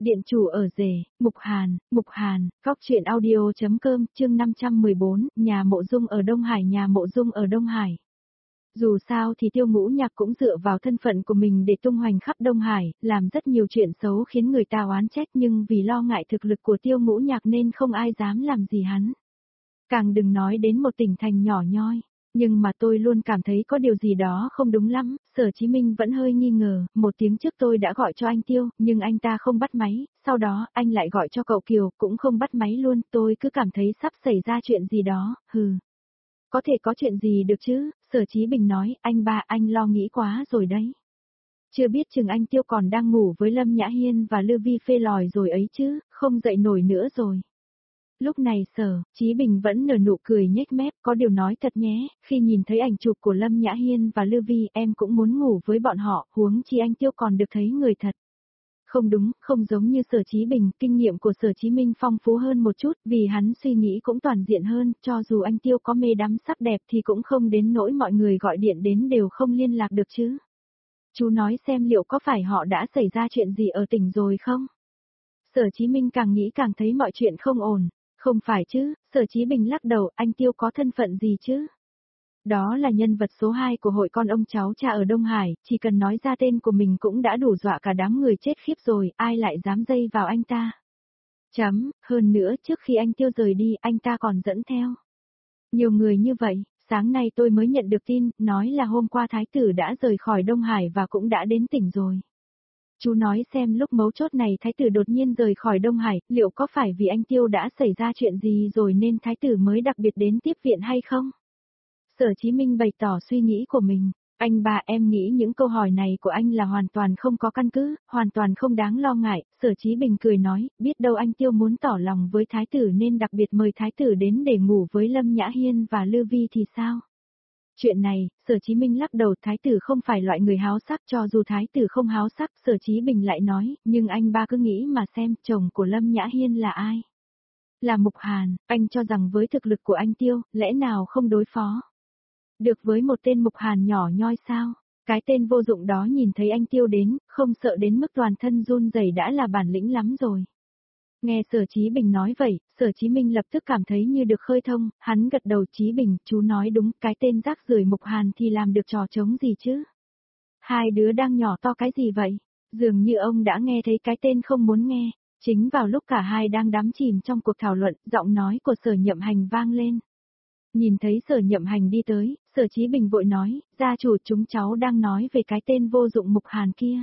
Điện chủ ở rể, Mục Hàn, góc truyện audio.com, chương 514, nhà mộ dung ở Đông Hải, nhà mộ dung ở Đông Hải. Dù sao thì Tiêu Ngũ Nhạc cũng dựa vào thân phận của mình để tung hoành khắp Đông Hải, làm rất nhiều chuyện xấu khiến người ta oán trách, nhưng vì lo ngại thực lực của Tiêu Ngũ Nhạc nên không ai dám làm gì hắn. Càng đừng nói đến một tỉnh thành nhỏ nhoi. Nhưng mà tôi luôn cảm thấy có điều gì đó không đúng lắm, Sở Chí Minh vẫn hơi nghi ngờ, một tiếng trước tôi đã gọi cho anh Tiêu, nhưng anh ta không bắt máy, sau đó anh lại gọi cho cậu Kiều, cũng không bắt máy luôn, tôi cứ cảm thấy sắp xảy ra chuyện gì đó, Có thể có chuyện gì được chứ, Sở Chí Bình nói, anh ba anh lo nghĩ quá rồi đấy. Chưa biết chừng anh Tiêu còn đang ngủ với Lâm Nhã Hiên và Lưu Vi phê lòi rồi ấy chứ, không dậy nổi nữa rồi. Lúc này Sở Chí Bình vẫn nở nụ cười nhếch mép, có điều nói thật nhé, khi nhìn thấy ảnh chụp của Lâm Nhã Hiên và Lưu Vi em cũng muốn ngủ với bọn họ, huống chi anh Tiêu còn được thấy người thật. Không đúng, không giống như Sở Chí Bình, kinh nghiệm của Sở Chí Minh phong phú hơn một chút, vì hắn suy nghĩ cũng toàn diện hơn, cho dù anh Tiêu có mê đắm sắc đẹp thì cũng không đến nỗi mọi người gọi điện đến đều không liên lạc được chứ. Chú nói xem liệu có phải họ đã xảy ra chuyện gì ở tỉnh rồi không? Sở Chí Minh càng nghĩ càng thấy mọi chuyện không ổn. Không phải chứ, Sở Chí Bình lắc đầu, anh Tiêu có thân phận gì chứ? Đó là nhân vật số 2 của hội con ông cháu cha ở Đông Hải, chỉ cần nói ra tên của mình cũng đã đủ dọa cả đám người chết khiếp rồi, ai lại dám dây vào anh ta? Hơn nữa trước khi anh Tiêu rời đi, anh ta còn dẫn theo. Nhiều người như vậy, sáng nay tôi mới nhận được tin, nói là hôm qua Thái tử đã rời khỏi Đông Hải và cũng đã đến tỉnh rồi. Chú nói xem lúc mấu chốt này Thái tử đột nhiên rời khỏi Đông Hải, liệu có phải vì anh Tiêu đã xảy ra chuyện gì rồi nên Thái tử mới đặc biệt đến tiếp viện hay không? Sở Chí Minh bày tỏ suy nghĩ của mình. Anh ba em nghĩ những câu hỏi này của anh là hoàn toàn không có căn cứ, hoàn toàn không đáng lo ngại. Sở Chí Bình cười nói, biết đâu anh Tiêu muốn tỏ lòng với Thái tử nên đặc biệt mời Thái tử đến để ngủ với Lâm Nhã Hiên và Lưu Vi thì sao? Chuyện này, Sở Chí Minh lắc đầu, Thái tử không phải loại người háo sắc, cho dù Thái tử không háo sắc, Sở Chí Bình lại nói, nhưng anh ba cứ nghĩ mà xem, chồng của Lâm Nhã Hiên là ai? Là Mục Hàn, anh cho rằng với thực lực của anh Tiêu, lẽ nào không đối phó được với một tên Mục Hàn nhỏ nhoi sao? Cái tên vô dụng đó nhìn thấy anh Tiêu đến, không sợ đến mức toàn thân run rẩy đã là bản lĩnh lắm rồi. Nghe Sở Chí Bình nói vậy, Sở Chí Minh lập tức cảm thấy như được khơi thông, hắn gật đầu. Chí Bình, chú nói đúng, cái tên rác rưởi Mục Hàn thì làm được trò trống gì chứ? Hai đứa đang nhỏ to cái gì vậy? Dường như ông đã nghe thấy cái tên không muốn nghe. Chính vào lúc cả hai đang đắm chìm trong cuộc thảo luận, giọng nói của Sở Nhậm Hành vang lên. Nhìn thấy Sở Nhậm Hành đi tới, Sở Chí Bình vội nói, gia chủ, chúng cháu đang nói về cái tên vô dụng Mục Hàn kia.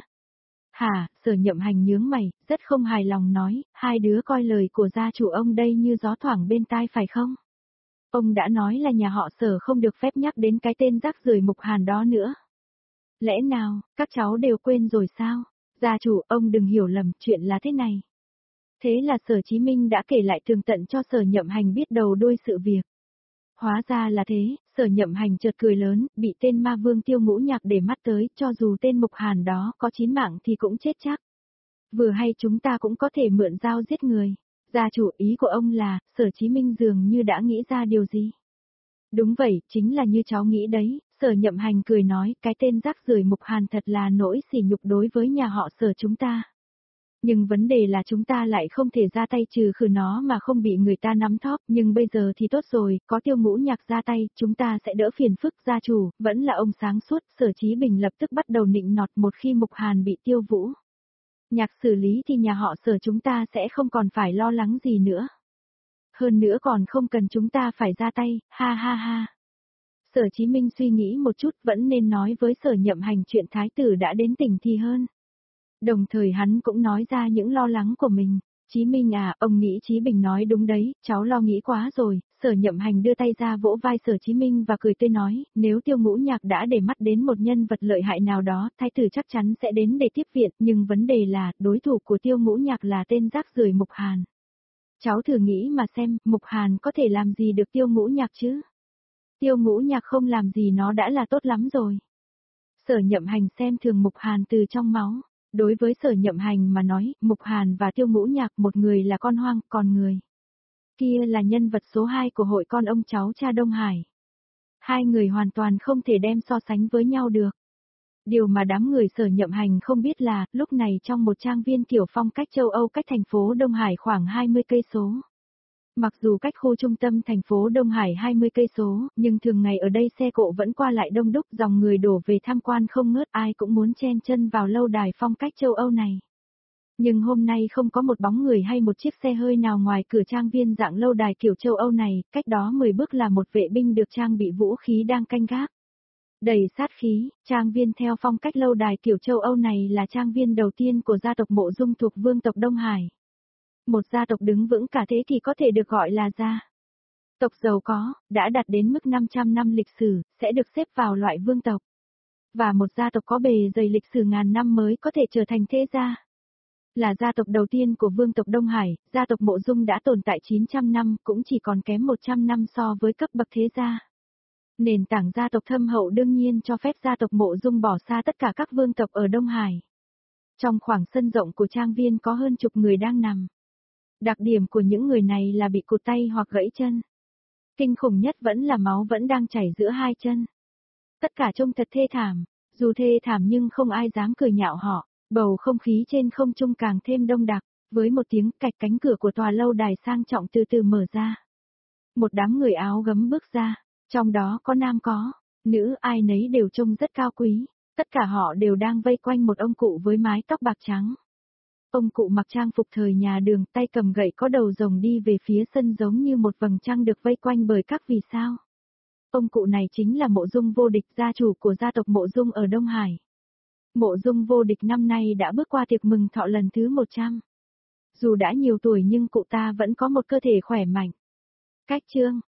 Hả, Sở Nhậm Hành nhướng mày, rất không hài lòng nói, hai đứa coi lời của gia chủ ông đây như gió thoảng bên tai phải không? Ông đã nói là nhà họ Sở không được phép nhắc đến cái tên rác rưởi Mục Hàn đó nữa. Lẽ nào, các cháu đều quên rồi sao? Gia chủ, ông đừng hiểu lầm, chuyện là thế này. Thế là Sở Chí Minh đã kể lại tường tận cho Sở Nhậm Hành biết đầu đuôi sự việc. Hóa ra là thế, Sở Nhậm Hành chợt cười lớn, bị tên ma vương Tiêu Ngũ Nhạc để mắt tới, cho dù tên Mục Hàn đó có 9 mạng thì cũng chết chắc. Vừa hay chúng ta cũng có thể mượn dao giết người. Gia chủ, ý của ông là, Sở Chí Minh dường như đã nghĩ ra điều gì? Đúng vậy, chính là như cháu nghĩ đấy, Sở Nhậm Hành cười nói, cái tên rác rưởi Mục Hàn thật là nỗi sỉ nhục đối với nhà họ Sở chúng ta. Nhưng vấn đề là chúng ta lại không thể ra tay trừ khử nó mà không bị người ta nắm thóp, nhưng bây giờ thì tốt rồi, có Tiêu Ngũ Nhạc ra tay, chúng ta sẽ đỡ phiền phức. Gia chủ, vẫn là ông sáng suốt. Sở Chí Bình lập tức bắt đầu nịnh nọt. Một khi Mục Hàn bị Tiêu Vũ Nhạc xử lý thì nhà họ Sở chúng ta sẽ không còn phải lo lắng gì nữa. Hơn nữa còn không cần chúng ta phải ra tay, ha ha ha. Sở Chí Minh suy nghĩ một chút, vẫn nên nói với Sở Nhậm Hành chuyện Thái tử đã đến tỉnh thì hơn. Đồng thời hắn cũng nói ra những lo lắng của mình. Chí Minh à, ông nghĩ Chí Bình nói đúng đấy, cháu lo nghĩ quá rồi. Sở Nhậm Hành đưa tay ra vỗ vai Sở Chí Minh và cười tươi nói, nếu Tiêu Ngũ Nhạc đã để mắt đến một nhân vật lợi hại nào đó, Thái tử chắc chắn sẽ đến để tiếp viện, nhưng vấn đề là, đối thủ của Tiêu Ngũ Nhạc là tên rác rưởi Mục Hàn. Cháu thử nghĩ mà xem, Mục Hàn có thể làm gì được Tiêu Ngũ Nhạc chứ? Tiêu Ngũ Nhạc không làm gì nó đã là tốt lắm rồi. Sở Nhậm Hành xem thường Mục Hàn từ trong máu. Đối với Sở Nhậm Hành mà nói, Mục Hàn và Tiêu Ngũ Nhạc, một người là con hoang, còn người kia là nhân vật số 2 của hội con ông cháu cha Đông Hải. Hai người hoàn toàn không thể đem so sánh với nhau được. Điều mà đám người Sở Nhậm Hành không biết là, lúc này trong một trang viên kiểu phong cách châu Âu cách thành phố Đông Hải khoảng 20 cây số. Mặc dù cách khu trung tâm thành phố Đông Hải 20 cây số, nhưng thường ngày ở đây xe cộ vẫn qua lại đông đúc, dòng người đổ về tham quan không ngớt, ai cũng muốn chen chân vào lâu đài phong cách châu Âu này. Nhưng hôm nay không có một bóng người hay một chiếc xe hơi nào ngoài cửa trang viên dạng lâu đài kiểu châu Âu này, cách đó 10 bước là một vệ binh được trang bị vũ khí đang canh gác. Đầy sát khí, trang viên theo phong cách lâu đài kiểu châu Âu này là trang viên đầu tiên của gia tộc Mộ Dung thuộc vương tộc Đông Hải. Một gia tộc đứng vững cả thế kỷ có thể được gọi là gia tộc giàu có, đã đạt đến mức 500 năm lịch sử, sẽ được xếp vào loại vương tộc. Và một gia tộc có bề dày lịch sử ngàn năm mới có thể trở thành thế gia. Là gia tộc đầu tiên của vương tộc Đông Hải, gia tộc Mộ Dung đã tồn tại 900 năm, cũng chỉ còn kém 100 năm so với cấp bậc thế gia. Nền tảng gia tộc thâm hậu đương nhiên cho phép gia tộc Mộ Dung bỏ xa tất cả các vương tộc ở Đông Hải. Trong khoảng sân rộng của trang viên có hơn chục người đang nằm. Đặc điểm của những người này là bị cụt tay hoặc gãy chân. Kinh khủng nhất vẫn là máu vẫn đang chảy giữa hai chân. Tất cả trông thật thê thảm, dù thê thảm nhưng không ai dám cười nhạo họ, bầu không khí trên không trung càng thêm đông đặc, với một tiếng cạch cánh cửa của tòa lâu đài sang trọng từ từ mở ra. Một đám người áo gấm bước ra, trong đó có nam có nữ, ai nấy đều trông rất cao quý, tất cả họ đều đang vây quanh một ông cụ với mái tóc bạc trắng. Ông cụ mặc trang phục thời nhà Đường, tay cầm gậy có đầu rồng đi về phía sân giống như một vầng trăng được vây quanh bởi các vì sao. Ông cụ này chính là Mộ Dung Vô Địch, gia chủ của gia tộc Mộ Dung ở Đông Hải. Mộ Dung Vô Địch năm nay đã bước qua tiệc mừng thọ lần thứ 100. Dù đã nhiều tuổi nhưng cụ ta vẫn có một cơ thể khỏe mạnh. Cách chương